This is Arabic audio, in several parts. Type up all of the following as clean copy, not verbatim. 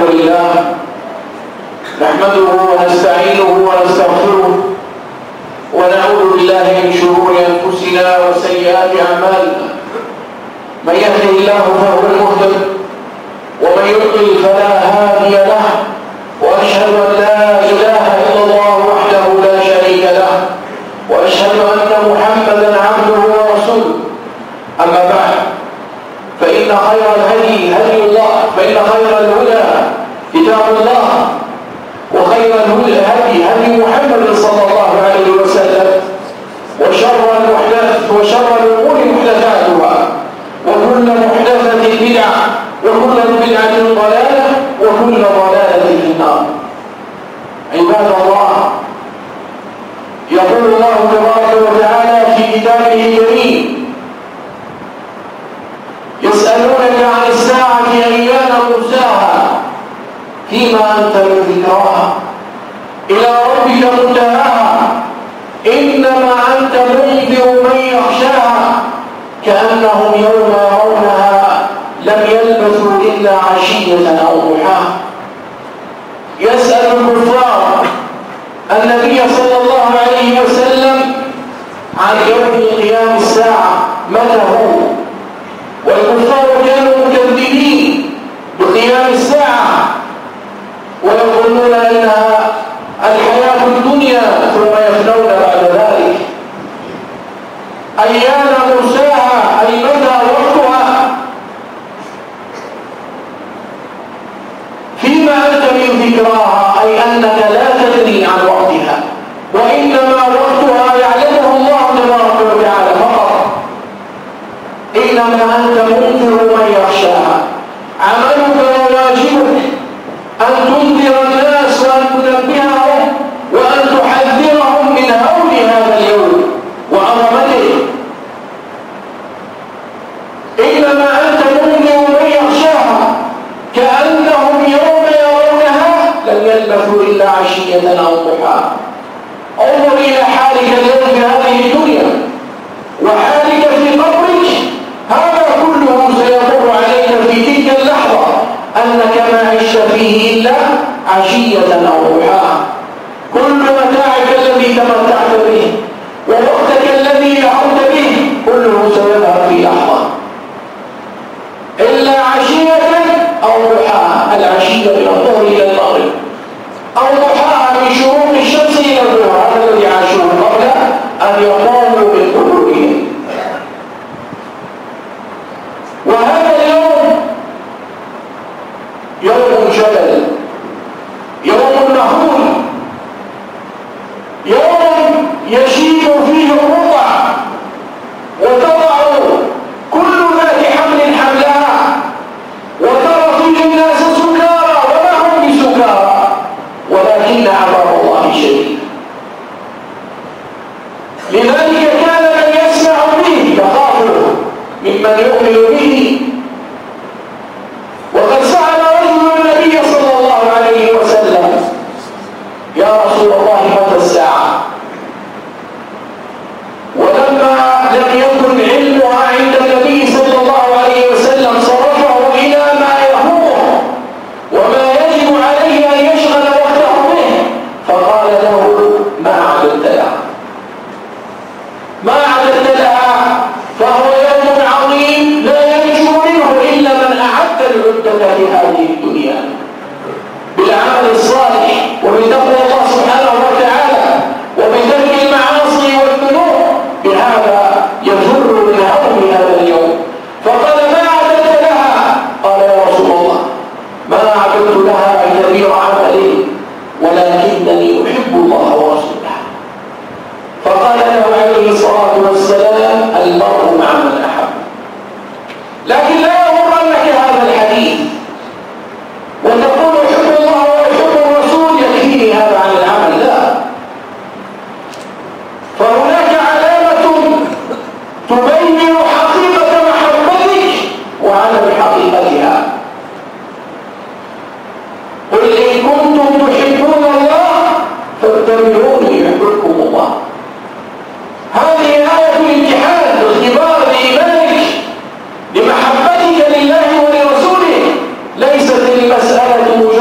الحمد لله نحمده ونستعينه ونستغفره ونعوذ بالله من شرور أنفسنا وسيئات أعمالنا. من يهده الله فهو المهتد ومن يضلل فلا هادي له، وأشهد أن لا إله إلا الله وحده لا شريك له، وأشهد أن محمدا عبده ورسوله. أما بعد، فإن خير الهدي هدي الله، فإن خير الهدى كتاب الله، وخير الهدى هدي محمد صلى الله عليه وسلم، وشر الأمور محدثاتها، وكل محدثة بدعة، وكل بدعة ضلالة، وكل ضلالة في النار. عباد الله، يقول الله تبارك وتعالى في كتابه الكريم: يسألونك عن الساعة أيان مرساها فيما أنت من ذكراها إلى ربك منتهاها إنما أنت منذر من يخشاها كأنهم يوم يرونها لم يلبثوا إلا عشية أو ضحاها. يسأل الكفار النبي صلى الله عليه وسلم عن يوم قيام الساعة متى هو، والكفار كانوا مكذبين بقيام الساعة ويظنون أنها الحياة الدنيا ثم يفنون بعد ذلك. أيان مرساها أي متى وقتها، فيما أنت من ذكراها أي أنك لا تدري عن وقتها، وإنما وقتها يعلمه الله تبارك وتعالى فقط. إنما أنت منذر من يخشاها. عملك وواجبك أن تنذر الناس وأن تنبههم وأن تحذرهم من هول هذا اليوم وعظمته. إنما أنت منذر من يخشاها كأنهم يوم يرونها لم يلبثوا إلا عشية أو ضحاها. انظر إلى حالك اليوم في هذه الدنيا وحالك في قبرك، هذا كله سيمر عليك في تلك اللحظة أنك ما عشت فيه إلا عشية أو ضحاها. كل متاعك الذي تمتعت به ووقتك الذي لعبت به كله سيذهب في لحظة إلا عشية أو ضحاها. العشية من الظهر إلى المغرب، أو ضحاها من شروق الشمس إلى الظهر، هذا الذي عاشوه قبل أن يقوموا بالقلوبهم. وهذا اليوم يوم جلل، يوم مهول، يوم يشيب فيه الرضع وتضع كل ذات حمل حملها، وترى فيه الناس سكارى وما هم بسكارى ولكن عذاب الله شديد. لذلك كان من يسمع به يخافه ممن يؤمن به. وقد سأل رجل النبي صلى الله عليه وسلم: يا رسول الله متى الساعة؟ ولما لم يكن علمها عند النبي صلى الله عليه وسلم صرفه إلى ما يهمه وما يجب عليه أن يشغل وقته به، فقال له: ما عددت لها؟ ما عددت لها؟ فهو يوم عظيم لا ينجو منه إلا من أعد العدة لهذه الدنيا بالعمل الصالح وبتقوى الله سبحانه وتعالى وبترك المعاصي والذنوب. بهذا يفر من هول هذا اليوم. فقال: ما عددت لها؟ قال: يا رسول الله ما عددت لها كبير عملي ولكنني أحب الله ورسوله. فقال له عليه الصلاة والسلام: المرء مع من أحب. لكن لا يغرنك هذا الحديث وتقول أحب الله وأحب الرسول يكفيني هذا عن العمل. لا، فهناك علامة تبين حقيقة محبتك وعدم حقيقتها. قل إن كنتم تحبون الله فاتبعوني يحببكم الله. هذه آية الامتحان، اختبار لإيمانك لمحبتك لله ولرسوله. ليست المسألة مجرد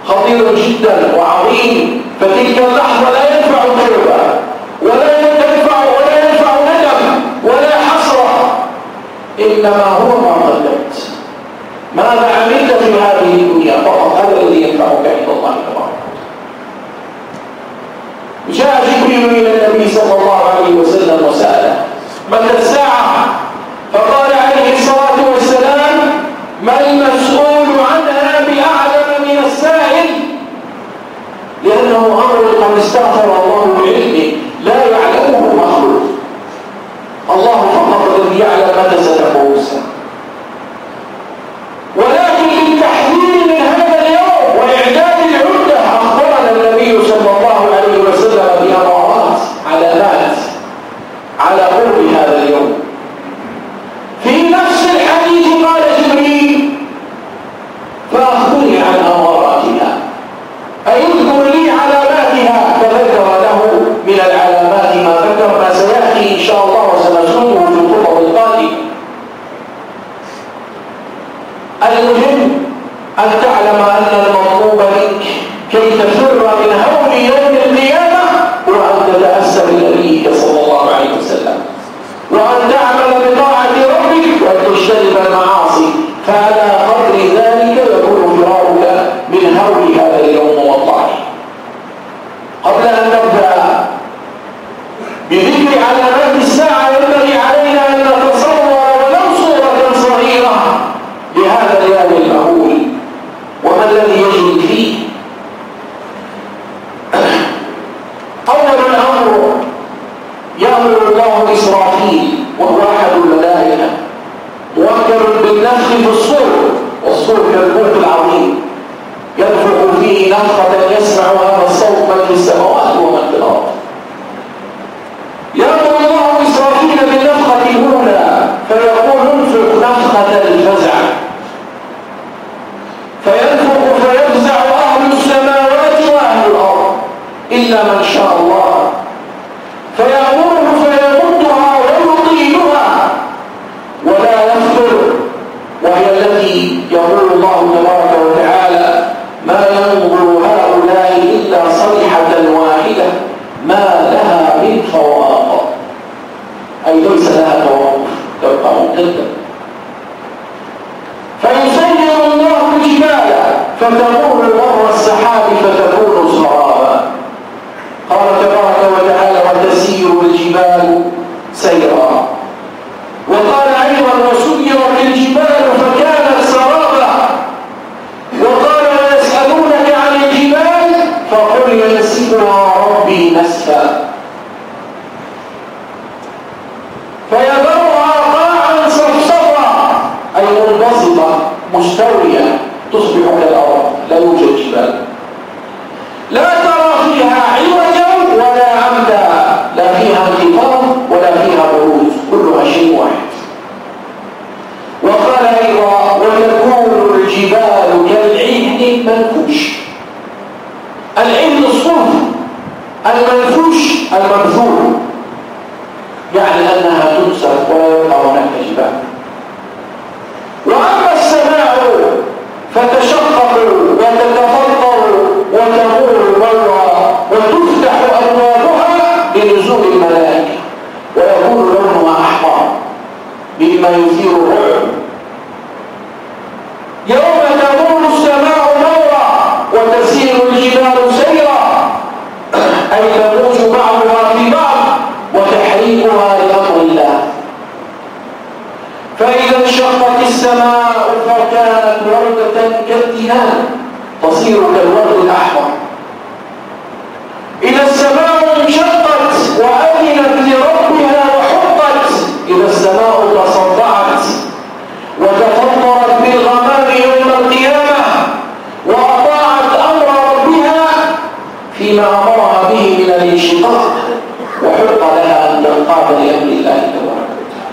خطير جدا وعظيم. فتلك اللحظة لا ينفع توبة ولا ينفع ندم ولا حسرة، إنما هو ما قدمت، ماذا عملت في هذه الدنيا فقط، هذا الذي ينفعك عند الله تبارك. جاء جبريل إلى النبي صلى الله عليه وسلم وسأله متى الساعة؟ فقال عليه الصلاة والسلام ما المسؤول عنها بأعلم من السائل، لأنه أمر قد استغفر الله بعلمه لا يعلمه مخلوق، الله فقط الذي يعلم متى ستقوم الساعة. ولكن للتحذير من هذا اليوم وإعداد العدة أخبرنا النبي صلى الله عليه وسلم بأمارات علامات على قرب هذا اليوم. في نفس الحديث قال جبريل فأخبرني عن أماراتها، أي اذكر لي علاماتها، فذكر له من العلامات ما ذكر ما سيأتي إن شاء الله وسنسوده في الخطب القادمة. المهم أن تعلم أن المطلوب منك كي تفر من هول يوم القيامة هو أن تتأسى بنبيك صلى الله عليه وسلم، وأن تعمل بطاعة ربك وأن تجتنب المعاصي، فعلى قدر ذلك يكون فرارك من هول هذا اليوم وطاعته. قبل أن نبدأ بذكر علامات الساعة ينبغي علينا أن نتصور ولو صورة صغيرة لهذا اليوم المهول وما الذي يجري فيه. أول الأمر يأمر الله إسرافيل وهو أحد الملائكة موكل بالنفخ في الصور، والصور كالبوق العظيم ينفخ فيه نفخة يسمع هذا الصوت من في السماوات ومن في الأرض. يأمر الله إسرافيل بالنفخة الأولى فيقول انفخ نفخة الفزع، فينفخ فيفزع أهل السماوات وأهل الأرض إلا من شاء الله، فيأمره فيمدها ويطيلها ولا يفتر، وهي التي يقول الله تبارك وتعالى ما ينظر هؤلاء إلا صيحة واحدة ما لها من فواق، أي ليس لها توقف تبقى ممتدة. فيسير الله الجبال فتمر مر السحاب فتكون سرابا، قال تبارك وتعالى وتسير الجبال سيرا، وقال أيضا وسيرت الجبال فكانت سرابا، وقال ويسألونك عن الجبال فقل ينسفها ربي نسفا فيذرها قاعا صفصفا، أي منبسطة مستوية تصبح كالأرض لا يوجد جبال، لا ترى فيها عوجا ولا عمدا، لا فيها انخفاض ولا فيها بروز، كلها شيء واحد. وقال أيضا وتكون الجبال كالعهن المنفوش، العهن الصوف، المنفوش المبذول، يعني أنها تنسف ولا يبقى هناك جبال. وأما السماء فتشقق وتتفطر وتمور مرة وتفتح أبوابها بنزول الملائكة ويكون لونها أحمر مما يثير الرعب. يوم تمور السماء مورا وتسير الجبال سيرا، أي تموج بعضها في بعض وتحريكها لأمر الله. فإذا انشقت السماء فكانت وردة كالدهان تصير كالورد الأحمر. إذا السماء انشقت وأذنت لربها وحقت، إذا السماء تصدعت وتفطرت بالغمام يوم القيامة وأطاعت أمر ربها فيما أمرها به من الانشقاق، وحق لها أن تنقاد لأمر الله تبارك وتعالى.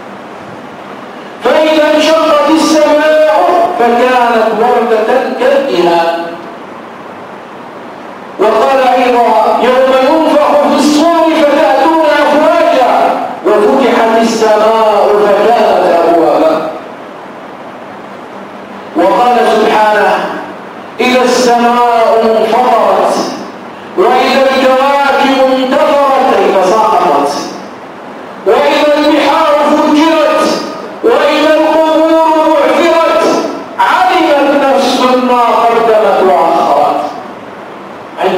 فإذا انشقت السماء فكانت وردة كالدهان. وقال أيضا يوم ينفخ في الصور فتأتون أفواجا وفتحت السماء فكانت أبوابا. وقال سبحانه إذا السماء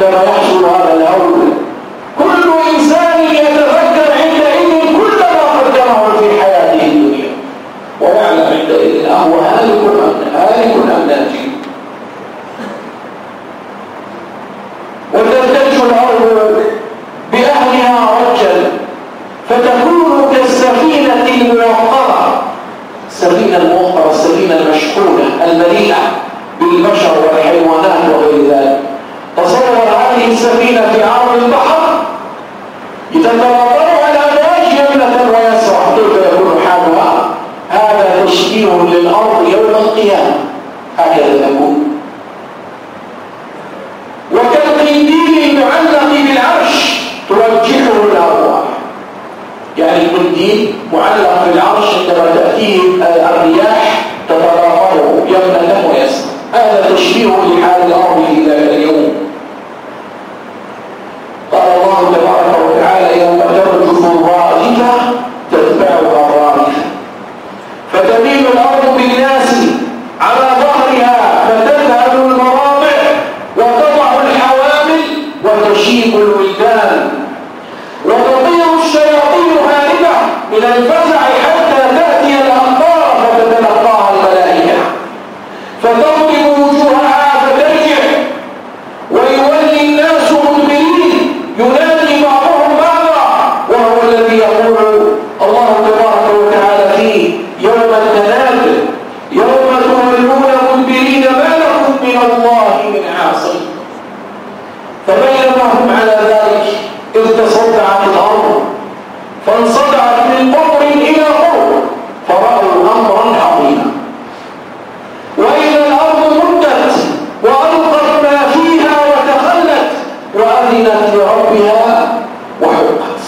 عندما يحصل هذا الهول. كل إنسان يتذكر عندئذ كل ما قدمه في حياته الدنيا ويعلم عندئذ هو هالك أم ناجي. وتلتج الأرض بأهلها رجا فتكون كالسفينة الموقرة. السفينة الموقرة، السفينة المشحونة المليئة بالبشر والحيوانات وغير ذلك. تصور هذه السفينة في عرض البحر يتتوطر على الأمواج يمنة ويسرع، كيف يكون حالها؟ هذا تشبيه للأرض يوم القيامة، هكذا تكون. وكالقنديل المعلق بالعرش ترجحه الأرواح، يعني القنديل معلق بالعرش عندما تأتيه الرياح تتراقبه يمنة ويسرع. هذا تشبيه لحال الأرض في ذلك اليوم. قال الله تبارك وتعالى: يوم ترجف الراجفة تتبعها الرادفة فتميل الأرض بالناس على ظهرها فتذهب المراضع وتضع الحوامل وتشيب الولدان وتطير الشياطين هاربة من الفزع حتى تأتي الأمطار فتتلقاها الملائكة فتضرب وجوهها فترجع ويولي الناس مدبرين ينادي بعضهم بعضا، وهو الذي يقول الله تبارك وتعالى فيه: يوم التناد يوم تولون مدبرين ما لكم من الله من عاصم. فبينما هم على ذلك إذ تصدعت الأرض فانصدعت من قطر إلى قطر فرأوا أمرا عظيما. وإذا الأرض مدت وألقت ما فيها وتخلت وأذنت لربها وحقت.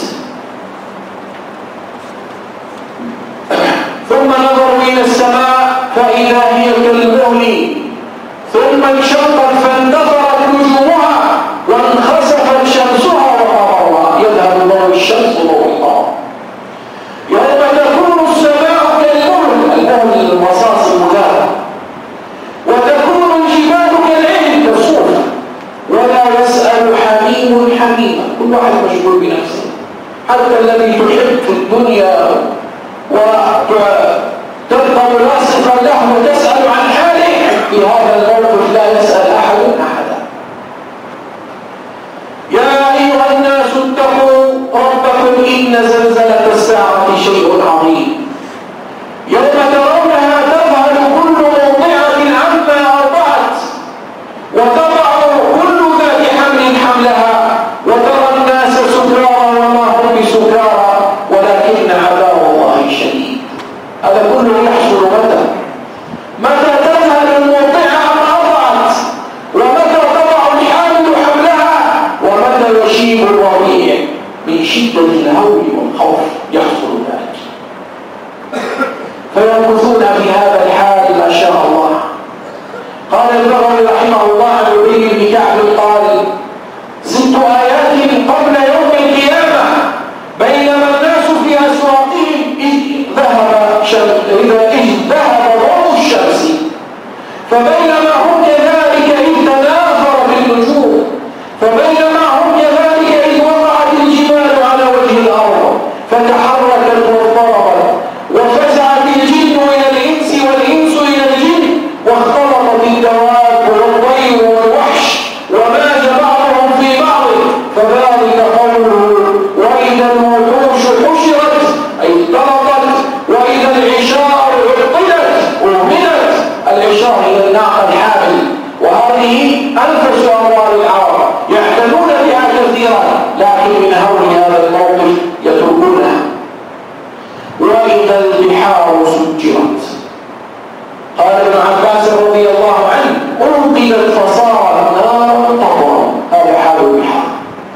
ثم نظروا إلى السماء فإذا هي كالمهل ثم انشقت فاندثرت نجومها وانخسفت شمسها وقمرها يذهب ضوء الشمس وضوء القمر. يوم تكون السماء كالمهل، المهل الرصاص المذاب، وتكون الجبال كالعهن كالصوف ولا يسأل حميم حميما. كل واحد مشغول بنفسه، حتى الذي تحب في الدنيا وتبقى ملاصقا له وتسأل عن حاله في هذا الموقف لا يسأل أحد أحدا. يا أيها الناس اتقوا ربكم إن زلزلة الساعة شيء عظيم يوم ترونها تذهل كل مرضعة عما أرضعت وتضع كل ذات حمل حملها وترى الناس سكارى وما هم بسكارى ولكن عذاب الله شديد. هذا كله يحصل متى تذهل المرضعة عما أرضعت ومتى تضع الحامل حملها ومتى يشيب الرضيع من شدة الهول والخوف يحصل ذلك. فيمكثون في هذا الحال ما شاء الله. قال البغوي رحمه الله عن أبي بن كعب قال: 6 آيات قبل يوم القيامة بينما الناس في أسواقهم إذ ذهب ضوء الشمس فبينما هم كذلك إذ تناثر بالنجوم فبينما هم كذلك إذ وقعت الجبال على وجه الأرض فتحركت واضطربت وفزعت الجن إلى الإنس والإنس إلى الجن واختلطت الدواب والطير والوحش وماج بعضهم في بعض فذلك قوله: وإذا الوحوش حشرت أي اختلطت وإذا العشار عطلت أهملت. العشار هي الناقة الحامل، وهذه أنفس أموال العرب يعتنون بها كثيرا لكن من هول هذا الموقف يتركونها. وإذا البحار سجرت. قال ابن عباس رضي الله عنه: أنقذت فصارت نارا طهرا. هذا حال البحار.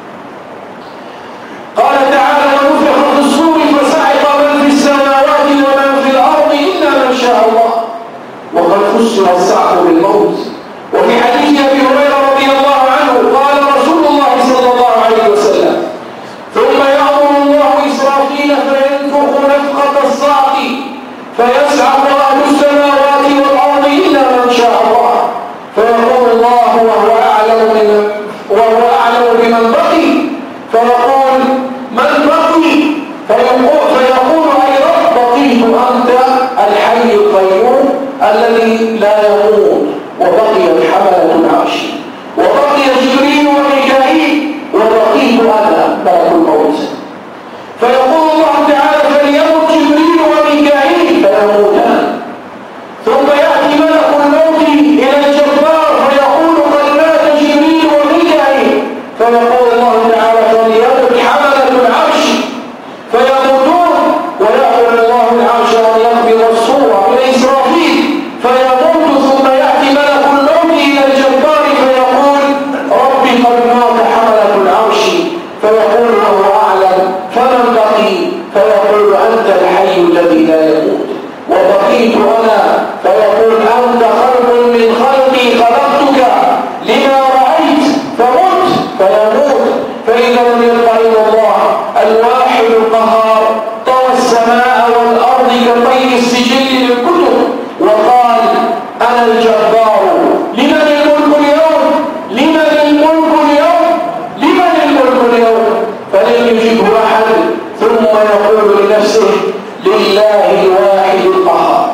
قال تعالى: ونفخ في الصور فصعق من في السماوات ومن في الأرض إلا من شاء الله. وقد فسر الصعق بالموت. وفي حديث أبي هريرة رضي الله عنه قال رسول الله صلى الله عليه وسلم: ثم يأمر الله إسرافيل فينفخ نفخة الصعق فيصعق أهل السماوات والأرض إلا من شاء الله فيقول الله وهو أعلم فمت فيموت. فإذا لم يبق إلا الله الواحد القهار طوى السماء والأرض كطي السجل للكتب وقال أنا الجبار لمن الملك اليوم لمن الملك اليوم لمن الملك اليوم. فلن يجيبه أحد ثم يقول لنفسه لله الواحد القهار.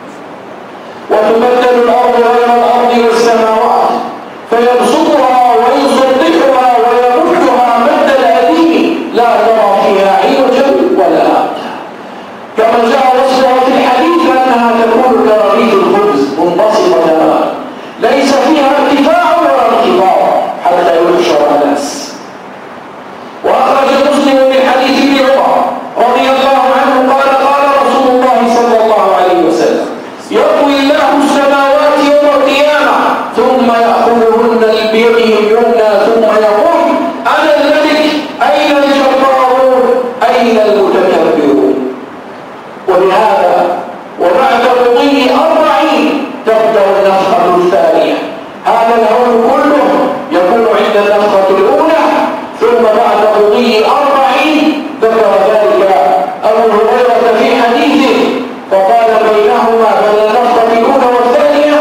وتبدل الأرض غير الأرض والسماوات فيبسطها ويصدقها ويمدها مد الأديم لا ترى فيها عوجا ولا أمتا. كما جاء وصفها في الحديث أنها تكون كرغيف الخبز منبسطة تماما ليس فيها ارتفاع ولا انخفاض حتى يحشر الناس. وأخرج مسلم من حديث ابن عمر رضي الله عنه قال قال رسول الله صلى الله عليه وسلم يطوي الله السماوات يوم القيامة ثم يأخذهن بيده اليمنى ثم يقول أنا الملك أين الجبارون أين المتكبرون. ولهذا وبعد مضي 40 تبدأ النفخة الثانية. هذا الهول كله يكون عند النفخة الأولى ثم بعد مضي 40 ذكر ذلك أبو هريرة في حديثه فقال بينهما بين النفخة الأولى والثانية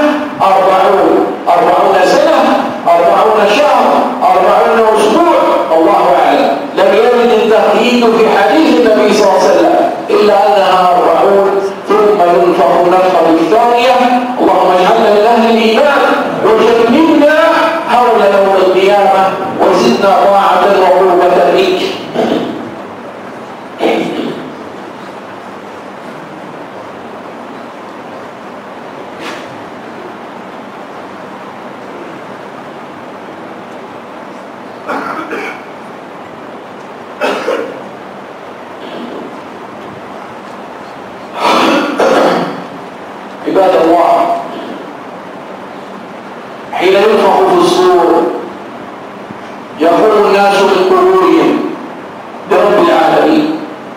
40 سنة 40 شهر 40 أسبوع الله أعلم. لم يرد التقييد في حديث النبي صلى الله عليه وسلم إلا أنها 40 ثم ينفخ النفخة الثانية. اللهم اجعلنا من أهل الإيمان وجنبنا هول يوم القيامة وزدنا طاعة وقربة لك. عباد الله حين ينفخ في الصور يقوم الناس من قبورهم برب العالمين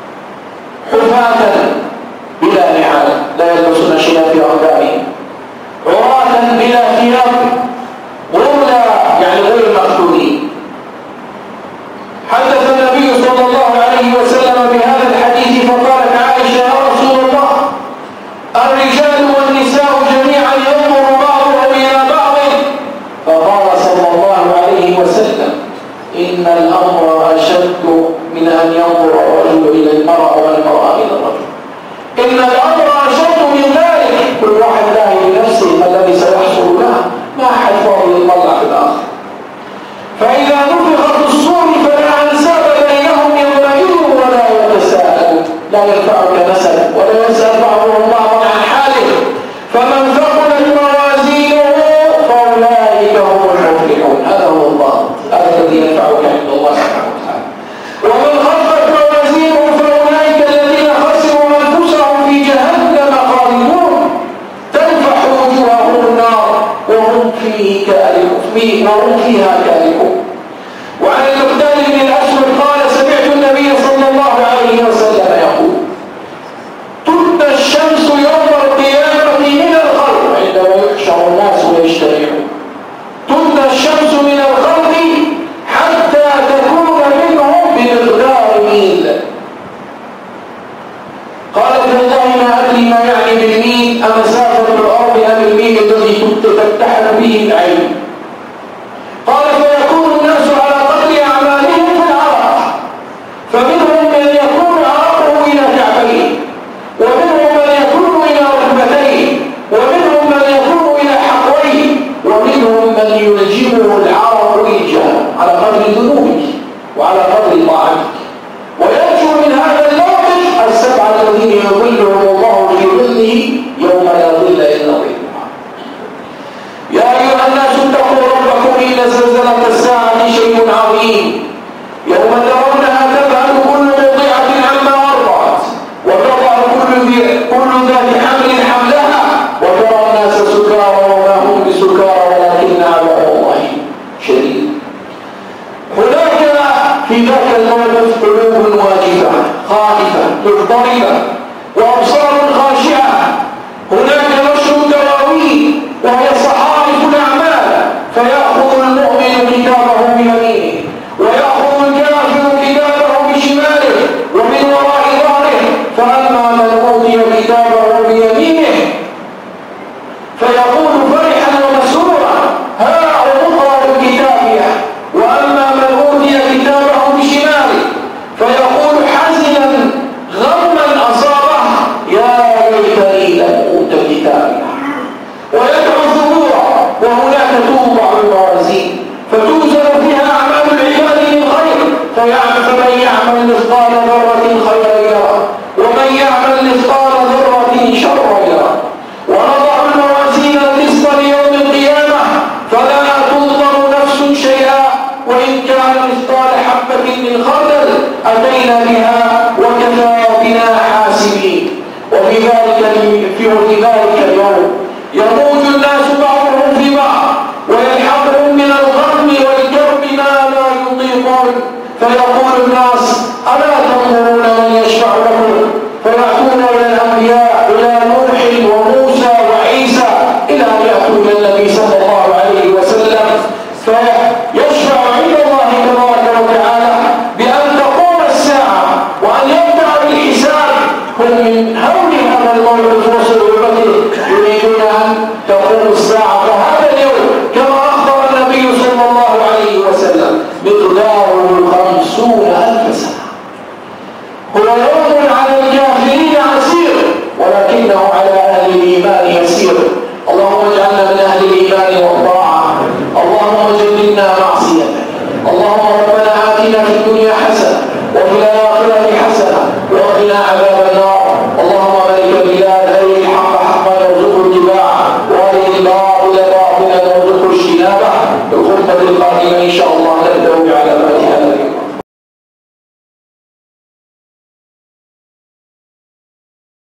حفاة بلا نعال لا يلبسون شيئا في أقدامهم عراة بلا ثياب غرلا يعني غير مختونين. حدث النبي صلى الله عليه وسلم بهذا الحديث فقالت عائشة يا رسول الله الرجال والنساء جميعا ينظر بعضهم إلى بعض. فقال صلى الله عليه وسلم إن الأمر أشد من أن ينظر الرجل إلى المرأة والمرأة إلى الرجل. إن الأمر أشد من ذلك. كل واحد لاهي لنفسه الذي سيحصل له ما أحد فاضي يطلع في الآخر. فإذا نفخ في الصور فلا أنساب بينهم يومئذ ولا يتساءلون. لا ينفعك نسب ولا يسأل بعضهم بعضا عن حاله. فمن ثقلت موازينه فأولئك هم المفلحون. هذا هو الله هذا الذي ينفعك عند الله سبحانه وتعالى. ومن خفت موازينه فأولئك الذين خسروا أنفسهم في جهنم خالدون تنفح وجوههم النار وهم فيها كالحون. وعن المقداد بن الأسود قال سمعت النبي صلى الله عليه وسلم يقول تبدى الشمس يوم القيامة من الخلق عندما يحشر الناس ويجتمعون تبدى الشمس من الخلق حتى تكون منهم بمقدار ميل. قالت والله ما أدري ما يعني بالميل أمسافة الأرض أم الميل الذي تفتحن به العين. قال فيكون الناس على قدر أعمالهم في العرق فمنهم من يكون عرقه إلى كعبيه ومنهم من يكون إلى ركبتيه ومنهم من يكون إلى حقويه ومنهم من يلجمه العرق ريجا على قدر ذنوبك وعلى قدر طاعتك. وينجو من هذا الموقف السبعة الذين يظلهم الله في ظله يوم لا ظل إلا ظله. يا أيها الناس اتقوا ربكم إن زلزلة الساعة شيء عظيم يوم ترونها تذهل كل مرضعة عما أرضعت وتضع كل ذات حمل حملها وترى الناس سكارى وما هم بسكارى ولكن عذاب الله شديد. هناك في ذاك الموقف قلوب واجفة خائفة مضطربة وأبصار خاشعة. هناك نشر دواوين وهي صحائف الأعمال فيأخذ المؤمن كتابه من خردل أتينا بها وكفى بنا حاسبين. وفي ذلك اليوم يموج الناس بعضهم في بعض